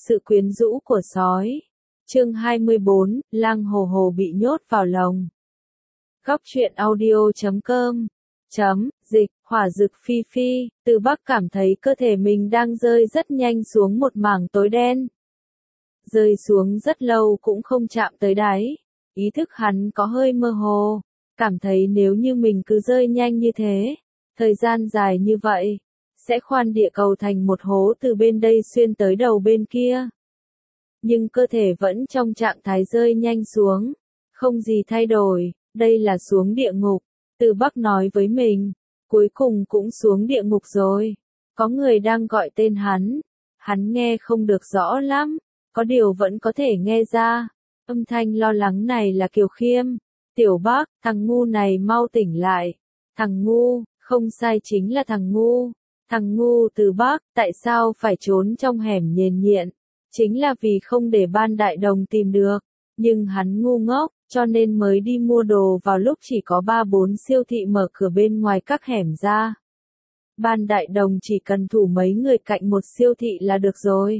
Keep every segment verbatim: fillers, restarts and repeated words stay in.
Sự quyến rũ của sói. Chương hai mươi bốn, Lang Hồ Hồ bị nhốt vào lồng. Góc truyện audio chấm com chấm dịch, hỏa dực phi phi, Từ Bắc cảm thấy cơ thể mình đang rơi rất nhanh xuống một mảng tối đen. Rơi xuống rất lâu cũng không chạm tới đáy. Ý thức hắn có hơi mơ hồ, cảm thấy nếu như mình cứ rơi nhanh như thế, thời gian dài như vậy, sẽ khoan địa cầu thành một hố từ bên đây xuyên tới đầu bên kia. Nhưng cơ thể vẫn trong trạng thái rơi nhanh xuống, không gì thay đổi, đây là xuống địa ngục. Từ Bắc nói với mình, cuối cùng cũng xuống địa ngục rồi. Có người đang gọi tên hắn, hắn nghe không được rõ lắm, có điều vẫn có thể nghe ra. Âm thanh lo lắng này là Kiều Khiêm. Tiểu Bắc, thằng ngu này mau tỉnh lại. Thằng ngu, không sai, chính là thằng ngu. Thằng ngu. Từ Bắc, tại sao phải trốn trong hẻm nhền nhịn? Chính là vì không để Ban Đại Đồng tìm được. Nhưng hắn ngu ngốc, cho nên mới đi mua đồ vào lúc chỉ có ba bốn siêu thị mở cửa bên ngoài các hẻm ra. Ban Đại Đồng chỉ cần thủ mấy người cạnh một siêu thị là được rồi.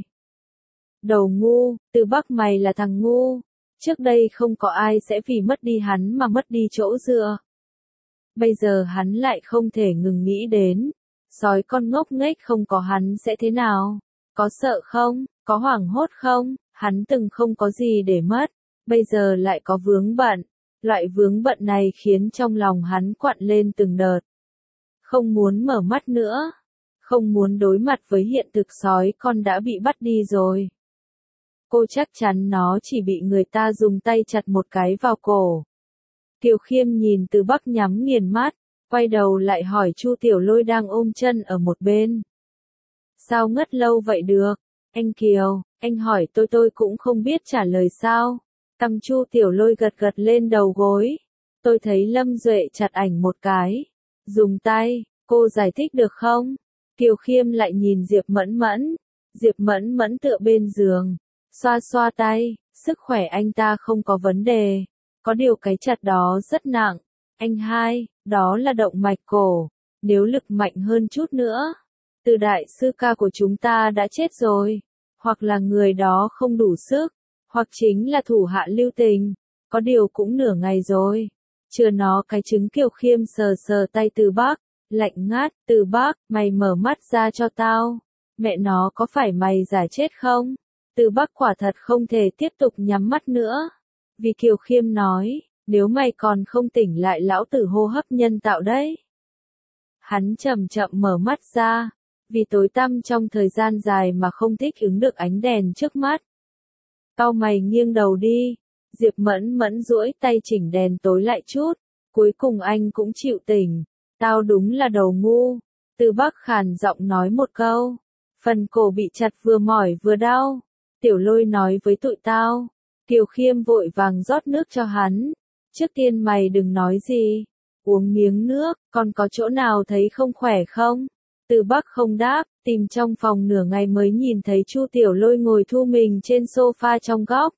Đầu ngu, Từ Bắc mày là thằng ngu. Trước đây không có ai sẽ vì mất đi hắn mà mất đi chỗ dựa. Bây giờ hắn lại không thể ngừng nghĩ đến. Sói con ngốc nghếch không có hắn sẽ thế nào? Có sợ không? Có hoảng hốt không? Hắn từng không có gì để mất. Bây giờ lại có vướng bận. Loại vướng bận này khiến trong lòng hắn quặn lên từng đợt. Không muốn mở mắt nữa. Không muốn đối mặt với hiện thực, sói con đã bị bắt đi rồi. Cô chắc chắn nó chỉ bị người ta dùng tay chặt một cái vào cổ. Kiều Khiêm nhìn Từ Bắc nhắm nghiền mắt, quay đầu lại hỏi Chu Tiểu Lôi đang ôm chân ở một bên. Sao ngất lâu vậy được? Anh Kiều, anh hỏi tôi tôi cũng không biết trả lời sao. Tăm Chu Tiểu Lôi gật gật lên đầu gối. Tôi thấy Lâm Duệ chặt ảnh một cái. Dùng tay, cô giải thích được không? Kiều Khiêm lại nhìn Diệp Mẫn Mẫn. Diệp Mẫn Mẫn tựa bên giường. Xoa xoa tay, sức khỏe anh ta không có vấn đề. Có điều cái chặt đó rất nặng. Anh hai, đó là động mạch cổ. Nếu lực mạnh hơn chút nữa, Từ đại sư ca của chúng ta đã chết rồi. Hoặc là người đó không đủ sức, hoặc chính là thủ hạ lưu tình. Có điều cũng nửa ngày rồi. Chưa nó cái trứng. Kiều Khiêm sờ sờ tay Từ Bắc, lạnh ngắt. Từ Bắc, mày mở mắt ra cho tao. Mẹ nó, có phải mày giả chết không? Từ Bắc quả thật không thể tiếp tục nhắm mắt nữa. Vì Kiều Khiêm nói, nếu mày còn không tỉnh lại lão tử hô hấp nhân tạo đấy. Hắn chậm chậm mở mắt ra, vì tối tăm trong thời gian dài mà không thích ứng được ánh đèn trước mắt. Cau mày nghiêng đầu đi. Diệp Mẫn Mẫn duỗi tay chỉnh đèn tối lại chút. Cuối cùng anh cũng chịu tỉnh. Tao đúng là đầu ngu. Từ Bắc khàn giọng nói một câu. Phần cổ bị chặt vừa mỏi vừa đau. Tiểu Lôi nói với tụi tao. Kiều Khiêm vội vàng rót nước cho hắn. Trước tiên mày đừng nói gì. Uống miếng nước, còn có chỗ nào thấy không khỏe không? Từ Bắc không đáp, tìm trong phòng nửa ngày mới nhìn thấy Chu Tiểu Lôi ngồi thu mình trên sofa trong góc.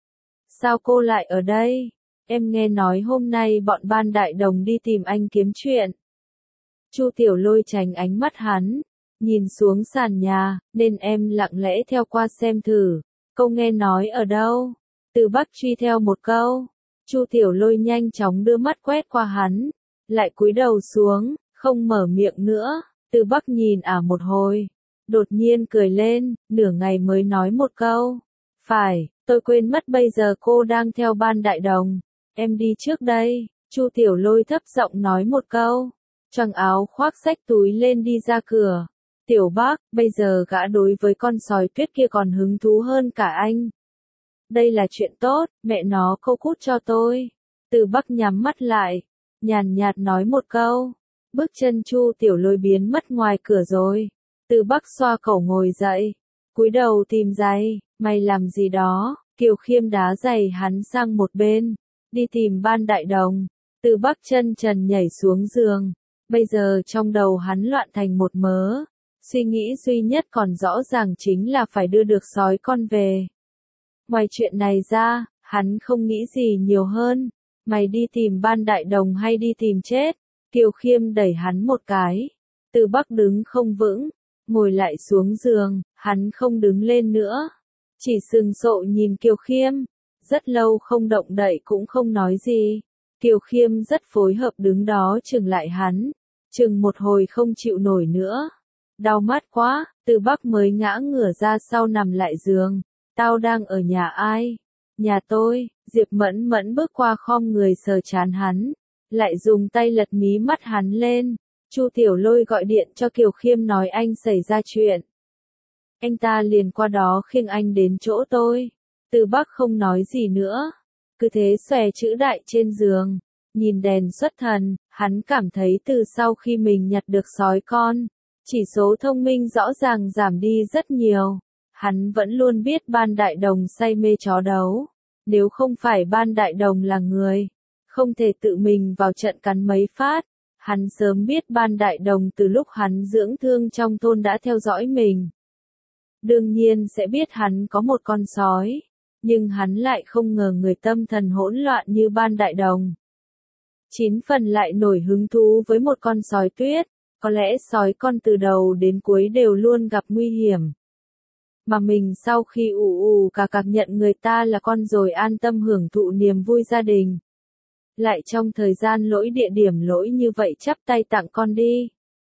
Sao cô lại ở đây? Em nghe nói hôm nay bọn Ban Đại Đồng đi tìm anh kiếm chuyện. Chu Tiểu Lôi tránh ánh mắt hắn, nhìn xuống sàn nhà, nên em lặng lẽ theo qua xem thử. Câu nghe nói ở đâu? Từ Bắc truy theo một câu. Chu Tiểu Lôi nhanh chóng đưa mắt quét qua hắn, lại cúi đầu xuống, không mở miệng nữa. Từ Bắc nhìn ả một hồi, đột nhiên cười lên, nửa ngày mới nói một câu. Phải, tôi quên mất bây giờ cô đang theo Ban Đại Đồng. Em đi trước đây. Chu Tiểu Lôi thấp giọng nói một câu, choàng áo khoác xách túi lên đi ra cửa. Tiểu Bắc, bây giờ gã đối với con sói tuyết kia còn hứng thú hơn cả anh. Đây là chuyện tốt, mẹ nó câu cút cho tôi. Từ Bắc nhắm mắt lại, nhàn nhạt nói một câu. Bước chân Chu Tiểu Lôi biến mất ngoài cửa rồi. Từ Bắc xoa cổ ngồi dậy, cúi đầu tìm giày. Mày làm gì đó? Kiều Khiêm đá giày hắn sang một bên, đi tìm Ban Đại Đồng. Từ Bắc chân trần nhảy xuống giường. Bây giờ trong đầu hắn loạn thành một mớ. Suy nghĩ duy nhất còn rõ ràng chính là phải đưa được sói con về. Ngoài chuyện này ra, hắn không nghĩ gì nhiều hơn. Mày đi tìm Ban Đại Đồng hay đi tìm chết? Kiều Khiêm đẩy hắn một cái. Từ Bắc đứng không vững, ngồi lại xuống giường, hắn không đứng lên nữa. chỉ sừng sộ nhìn Kiều Khiêm, rất lâu không động đậy cũng không nói gì. Kiều Khiêm rất phối hợp đứng đó chừng lại hắn, chừng một hồi không chịu nổi nữa. Đau mắt quá, Từ Bắc mới ngã ngửa ra sau nằm lại giường. Tao đang ở nhà ai? Nhà tôi. Diệp Mẫn Mẫn bước qua khom người sờ trán hắn, lại dùng tay lật mí mắt hắn lên. Chu Tiểu Lôi gọi điện cho Kiều Khiêm nói anh xảy ra chuyện. Anh ta liền qua đó khiêng anh đến chỗ tôi. Từ Bắc không nói gì nữa, cứ thế xòe chữ đại trên giường, nhìn đèn xuất thần. Hắn cảm thấy từ sau khi mình nhặt được sói con, chỉ số thông minh rõ ràng giảm đi rất nhiều. Hắn vẫn luôn biết Ban Đại Đồng say mê chó đấu. Nếu không phải Ban Đại Đồng là người, không thể tự mình vào trận cắn mấy phát. Hắn sớm biết Ban Đại Đồng từ lúc hắn dưỡng thương trong thôn đã theo dõi mình. Đương nhiên sẽ biết hắn có một con sói, nhưng hắn lại không ngờ người tâm thần hỗn loạn như Ban Đại Đồng. Chín phần lại nổi hứng thú với một con sói tuyết, có lẽ sói con từ đầu đến cuối đều luôn gặp nguy hiểm. Mà mình sau khi ù ù cà cạc nhận người ta là con rồi an tâm hưởng thụ niềm vui gia đình. Lại trong thời gian lỗi địa điểm lỗi như vậy chắp tay tặng con đi.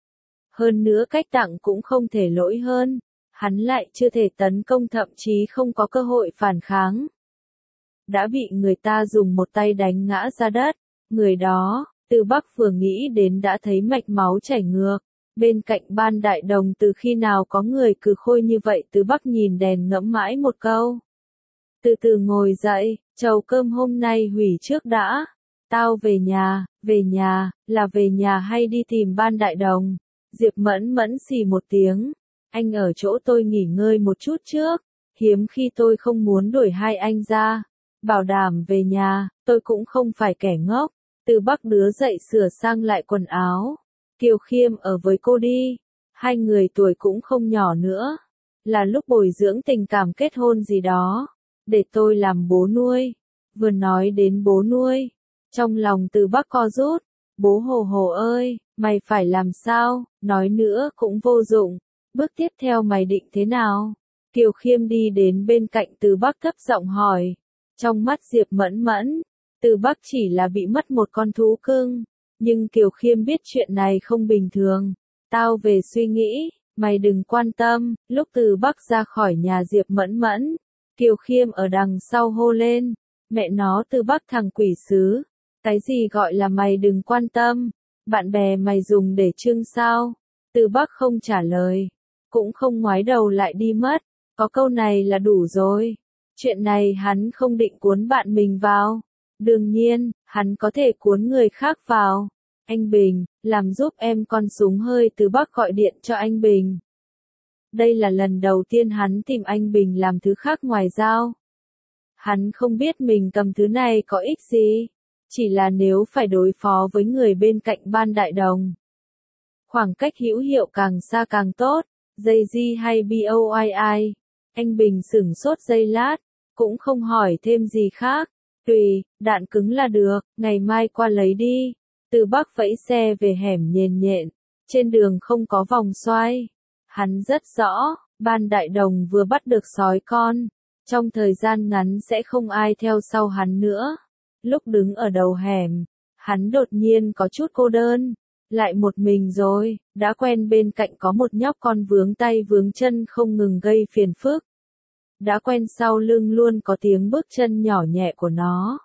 Hơn nữa cách tặng cũng không thể lỗi hơn, hắn lại chưa thể tấn công thậm chí không có cơ hội phản kháng. Đã bị người ta dùng một tay đánh ngã ra đất, người đó, Từ Bắc vừa nghĩ đến đã thấy mạch máu chảy ngược. Bên cạnh Ban Đại Đồng từ khi nào có người cừ khôi như vậy? Từ Bắc nhìn đèn ngẫm mãi một câu. Từ từ ngồi dậy, chầu cơm hôm nay hủy trước đã. Tao về nhà. Về nhà, là về nhà hay đi tìm Ban Đại Đồng? Diệp Mẫn Mẫn xì một tiếng. Anh ở chỗ tôi nghỉ ngơi một chút trước, hiếm khi tôi không muốn đuổi hai anh ra. Bảo đảm về nhà, tôi cũng không phải kẻ ngốc. Từ Bắc đứa dậy sửa sang lại quần áo. Kiều Khiêm ở với cô đi, hai người tuổi cũng không nhỏ nữa, là lúc bồi dưỡng tình cảm kết hôn gì đó, để tôi làm bố nuôi. Vừa nói đến bố nuôi, trong lòng Từ Bắc co rút. Bố Hồ Hồ ơi, mày phải làm sao? Nói nữa cũng vô dụng. Bước tiếp theo mày định thế nào? Kiều Khiêm đi đến bên cạnh Từ Bắc thấp giọng hỏi. Trong mắt Diệp Mẫn Mẫn, Từ Bắc chỉ là bị mất một con thú cưng. Nhưng Kiều Khiêm biết chuyện này không bình thường. Tao về suy nghĩ, mày đừng quan tâm. Lúc Từ Bắc ra khỏi nhà Diệp Mẫn Mẫn, Kiều Khiêm ở đằng sau hô lên. Mẹ nó Từ Bắc thằng quỷ sứ. Cái gì gọi là mày đừng quan tâm? Bạn bè mày dùng để trưng sao? Từ Bắc không trả lời, cũng không ngoái đầu lại đi mất. Có câu này là đủ rồi. Chuyện này hắn không định cuốn bạn mình vào. Đương nhiên, hắn có thể cuốn người khác vào. Anh Bình, làm giúp em con súng hơi. Từ Bắc gọi điện cho anh Bình. Đây là lần đầu tiên hắn tìm anh Bình làm thứ khác ngoài dao. Hắn không biết mình cầm thứ này có ích gì. Chỉ là nếu phải đối phó với người bên cạnh Ban Đại Đồng. Khoảng cách hữu hiệu càng xa càng tốt. Dây G hay BOII. Anh Bình sửng sốt giây lát, cũng không hỏi thêm gì khác. Tùy, đạn cứng là được, ngày mai qua lấy đi. Từ Bắc vẫy xe về hẻm nhền nhện, trên đường không có vòng xoay. Hắn rất rõ, Ban Đại Đồng vừa bắt được sói con, trong thời gian ngắn sẽ không ai theo sau hắn nữa. Lúc đứng ở đầu hẻm, hắn đột nhiên có chút cô đơn, lại một mình rồi, đã quen bên cạnh có một nhóc con vướng tay vướng chân không ngừng gây phiền phức. Đã quen sau lưng luôn có tiếng bước chân nhỏ nhẹ của nó.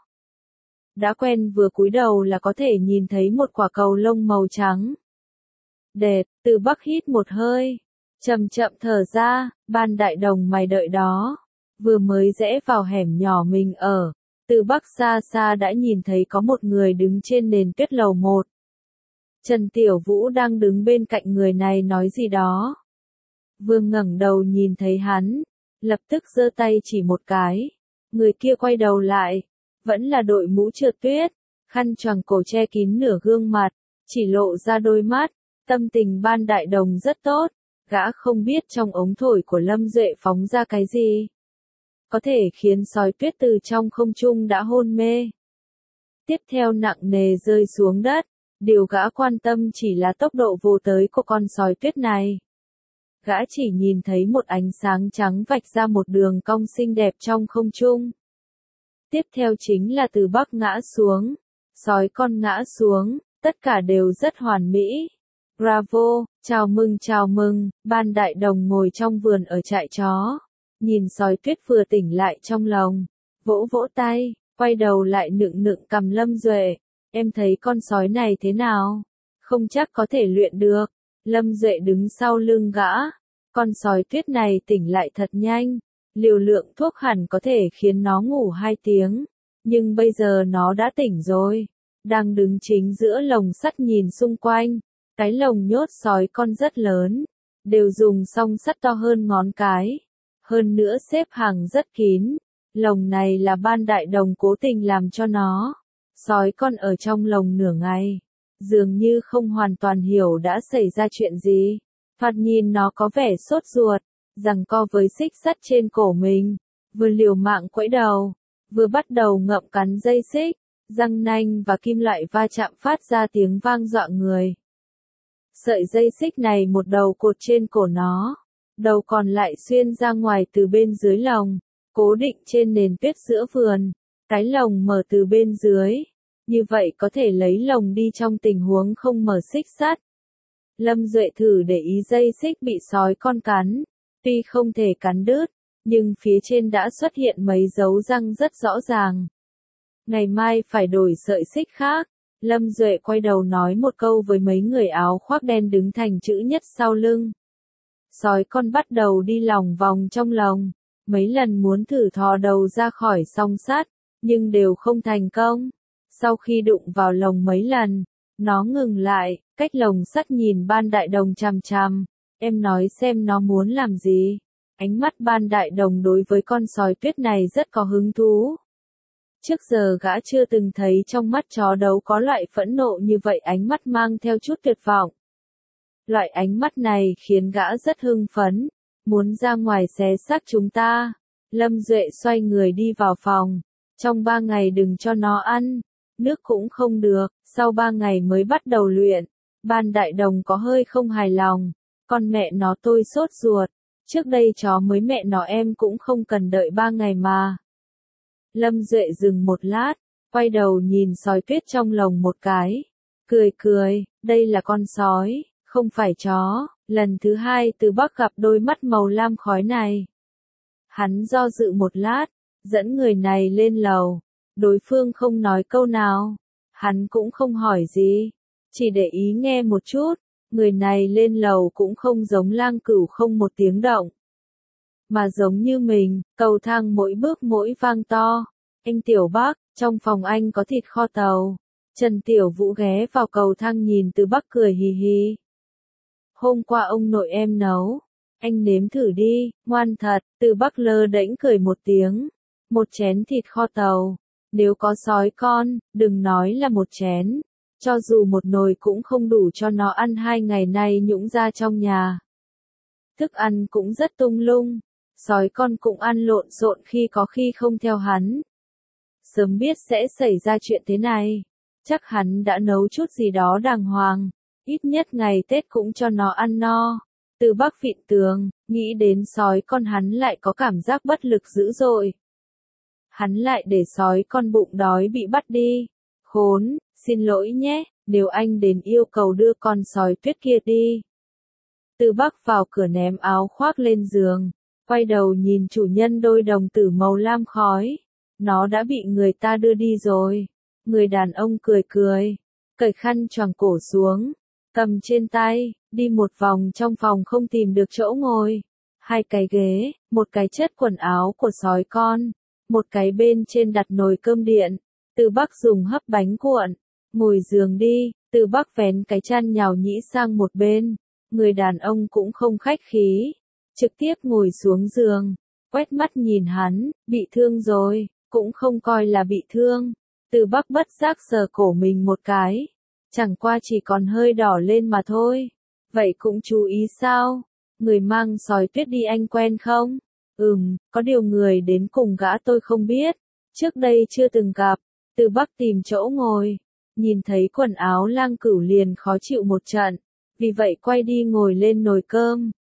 Đã quen vừa cúi đầu là có thể nhìn thấy một quả cầu lông màu trắng. Đẹp, Từ Bắc hít một hơi, chậm chậm thở ra. Ban Đại Đồng mày đợi đó. Vừa mới rẽ vào hẻm nhỏ mình ở, Từ Bắc xa xa đã nhìn thấy có một người đứng trên nền tuyết lầu một. Trần Tiểu Vũ đang đứng bên cạnh người này nói gì đó. Vừa ngẩng đầu nhìn thấy hắn, lập tức giơ tay chỉ một cái. Người kia quay đầu lại, vẫn là đội mũ trượt tuyết, khăn choàng cổ che kín nửa gương mặt, chỉ lộ ra đôi mắt. Tâm tình Ban Đại Đồng rất tốt, gã không biết trong ống thổi của Lâm Duệ phóng ra cái gì. Có thể khiến sói tuyết từ trong không trung đã hôn mê. Tiếp theo nặng nề rơi xuống đất, điều gã quan tâm chỉ là tốc độ vô tới của con sói tuyết này. Gã chỉ nhìn thấy một ánh sáng trắng vạch ra một đường cong xinh đẹp trong không trung. Tiếp theo chính là từ bắc ngã xuống, sói con ngã xuống, tất cả đều rất hoàn mỹ. Bravo, chào mừng chào mừng, Ban Đại Đồng ngồi trong vườn ở trại chó. Nhìn sói tuyết vừa tỉnh lại trong lồng, vỗ vỗ tay, quay đầu lại nựng nựng cầm Lâm Duệ. Em thấy con sói này thế nào? Không chắc có thể luyện được. Lâm Duệ đứng sau lưng gã. Con sói tuyết này tỉnh lại thật nhanh. Liều lượng thuốc hẳn có thể khiến nó ngủ hai tiếng. Nhưng bây giờ nó đã tỉnh rồi. Đang đứng chính giữa lồng sắt nhìn xung quanh. Cái lồng nhốt sói con rất lớn. Đều dùng song sắt to hơn ngón cái. Hơn nữa xếp hàng rất kín. Lồng này là Ban Đại Đồng cố tình làm cho nó. Sói con ở trong lồng nửa ngày. Dường như không hoàn toàn hiểu đã xảy ra chuyện gì. Thoạt nhìn nó có vẻ sốt ruột. Giằng co với xích sắt trên cổ mình. Vừa liều mạng quẫy đầu. Vừa bắt đầu ngậm cắn dây xích. Răng nanh và kim loại va chạm phát ra tiếng vang dọa người. Sợi dây xích này một đầu cột trên cổ nó. Đầu còn lại xuyên ra ngoài từ bên dưới lồng. Cố định trên nền tuyết giữa vườn. Cái lồng mở từ bên dưới. Như vậy có thể lấy lồng đi trong tình huống không mở xích sắt. Lâm Duệ thử để ý dây xích bị sói con cắn. Tuy không thể cắn đứt, nhưng phía trên đã xuất hiện mấy dấu răng rất rõ ràng. Ngày mai phải đổi sợi xích khác. Lâm Duệ quay đầu nói một câu với mấy người áo khoác đen đứng thành chữ nhất sau lưng. Sói con bắt đầu đi lòng vòng trong lồng. Mấy lần muốn thử thò đầu ra khỏi song sắt, nhưng đều không thành công. Sau khi đụng vào lồng mấy lần, nó ngừng lại, cách lồng sắt nhìn Ban Đại Đồng chằm chằm. Em nói xem nó muốn làm gì. Ánh mắt Ban Đại Đồng đối với con sói tuyết này rất có hứng thú. Trước giờ gã chưa từng thấy trong mắt chó đấu có loại phẫn nộ như vậy, ánh mắt mang theo chút tuyệt vọng. Loại ánh mắt này khiến gã rất hưng phấn, muốn ra ngoài xé xác chúng ta. Lâm Duệ xoay người đi vào phòng. Trong ba ngày đừng cho nó ăn, nước cũng không được, sau ba ngày mới bắt đầu luyện. Ban Đại Đồng có hơi không hài lòng. Con mẹ nó tôi sốt ruột. Trước đây chó mới mẹ nó em cũng không cần đợi ba ngày mà. Lâm Duệ dừng một lát, quay đầu nhìn sói tuyết trong lồng một cái. Cười cười, đây là con sói, không phải chó. Lần thứ hai Từ Bắc gặp đôi mắt màu lam khói này. Hắn do dự một lát, dẫn người này lên lầu. Đối phương không nói câu nào. Hắn cũng không hỏi gì, chỉ để ý nghe một chút. Người này lên lầu cũng không giống Lang Cửu không một tiếng động. Mà giống như mình, cầu thang mỗi bước mỗi vang to. Anh Tiểu Bắc, trong phòng anh có thịt kho tàu. Trần Tiểu Vũ ghé vào cầu thang nhìn Từ Bắc cười hì hì. Hôm qua ông nội em nấu. Anh nếm thử đi, ngoan thật. Từ Bắc lơ đễnh cười một tiếng. Một chén thịt kho tàu. Nếu có sói con, đừng nói là một chén. Cho dù một nồi cũng không đủ cho nó ăn hai ngày nay nhũng ra trong nhà. Thức ăn cũng rất tung lung. Sói con cũng ăn lộn xộn khi có khi không theo hắn. Sớm biết sẽ xảy ra chuyện thế này. Chắc hắn đã nấu chút gì đó đàng hoàng. Ít nhất ngày Tết cũng cho nó ăn no. Từ Bắc vịn tường, nghĩ đến sói con hắn lại có cảm giác bất lực dữ dội. Hắn lại để sói con bụng đói bị bắt đi. Khốn, xin lỗi nhé, nếu anh đến yêu cầu đưa con sói tuyết kia đi. Từ Bắc vào cửa ném áo khoác lên giường, quay đầu nhìn chủ nhân đôi đồng tử màu lam khói. Nó đã bị người ta đưa đi rồi. Người đàn ông cười cười, cởi khăn choàng cổ xuống, cầm trên tay, đi một vòng trong phòng không tìm được chỗ ngồi. Hai cái ghế, một cái chất quần áo của sói con, một cái bên trên đặt nồi cơm điện. Từ Bắc dùng hấp bánh cuộn, ngồi giường đi. Từ Bắc vén cái chăn nhào nhĩ sang một bên. Người đàn ông cũng không khách khí, trực tiếp ngồi xuống giường, quét mắt nhìn hắn. Bị thương rồi, cũng không coi là bị thương. Từ Bắc bất giác sờ cổ mình một cái, chẳng qua chỉ còn hơi đỏ lên mà thôi. Vậy cũng chú ý sao? Người mang sói tuyết đi anh quen không? Ừm, có điều người đến cùng gã tôi không biết, trước đây chưa từng gặp. Từ Bắc tìm chỗ ngồi, nhìn thấy quần áo Lang Cửu liền khó chịu một trận, vì vậy quay đi ngồi lên nồi cơm.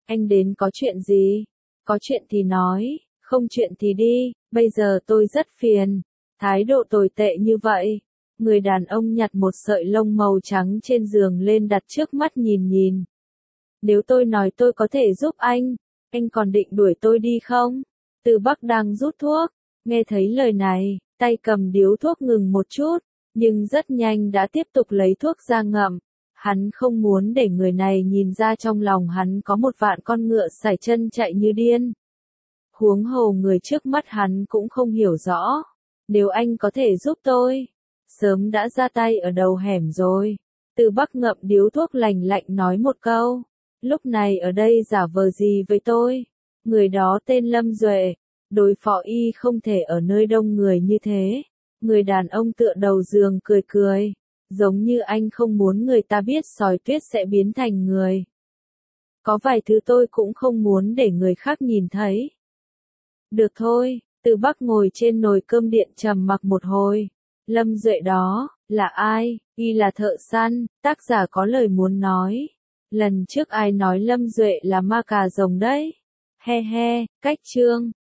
Anh đến có chuyện gì? Có chuyện thì nói, không chuyện thì đi, bây giờ tôi rất phiền. Thái độ tồi tệ như vậy. Người đàn ông nhặt một sợi lông màu trắng trên giường lên đặt trước mắt nhìn nhìn. Nếu tôi nói tôi có thể giúp anh, anh còn định đuổi tôi đi không? Từ Bắc đang rút thuốc, nghe thấy lời này, tay cầm điếu thuốc ngừng một chút, nhưng rất nhanh đã tiếp tục lấy thuốc ra ngậm. Hắn không muốn để người này nhìn ra trong lòng hắn có một vạn con ngựa sải chân chạy như điên. Huống hồ người trước mắt hắn cũng không hiểu rõ. Nếu anh có thể giúp tôi, sớm đã ra tay ở đầu hẻm rồi. Từ Bắc ngậm điếu thuốc lành lạnh nói một câu. Lúc này ở đây giả vờ gì với tôi? Người đó tên Lâm Duệ. Đối phó y không thể ở nơi đông người như thế. Người đàn ông tựa đầu giường cười cười. Giống như anh không muốn người ta biết sói tuyết sẽ biến thành người. Có vài thứ tôi cũng không muốn để người khác nhìn thấy. Được thôi, Từ Bắc ngồi trên nồi cơm điện trầm mặc một hồi. Lâm Duệ đó, là ai? Y là thợ săn, tác giả có lời muốn nói. Lần trước ai nói Lâm Duệ là ma cà rồng đấy? He he, cách chương.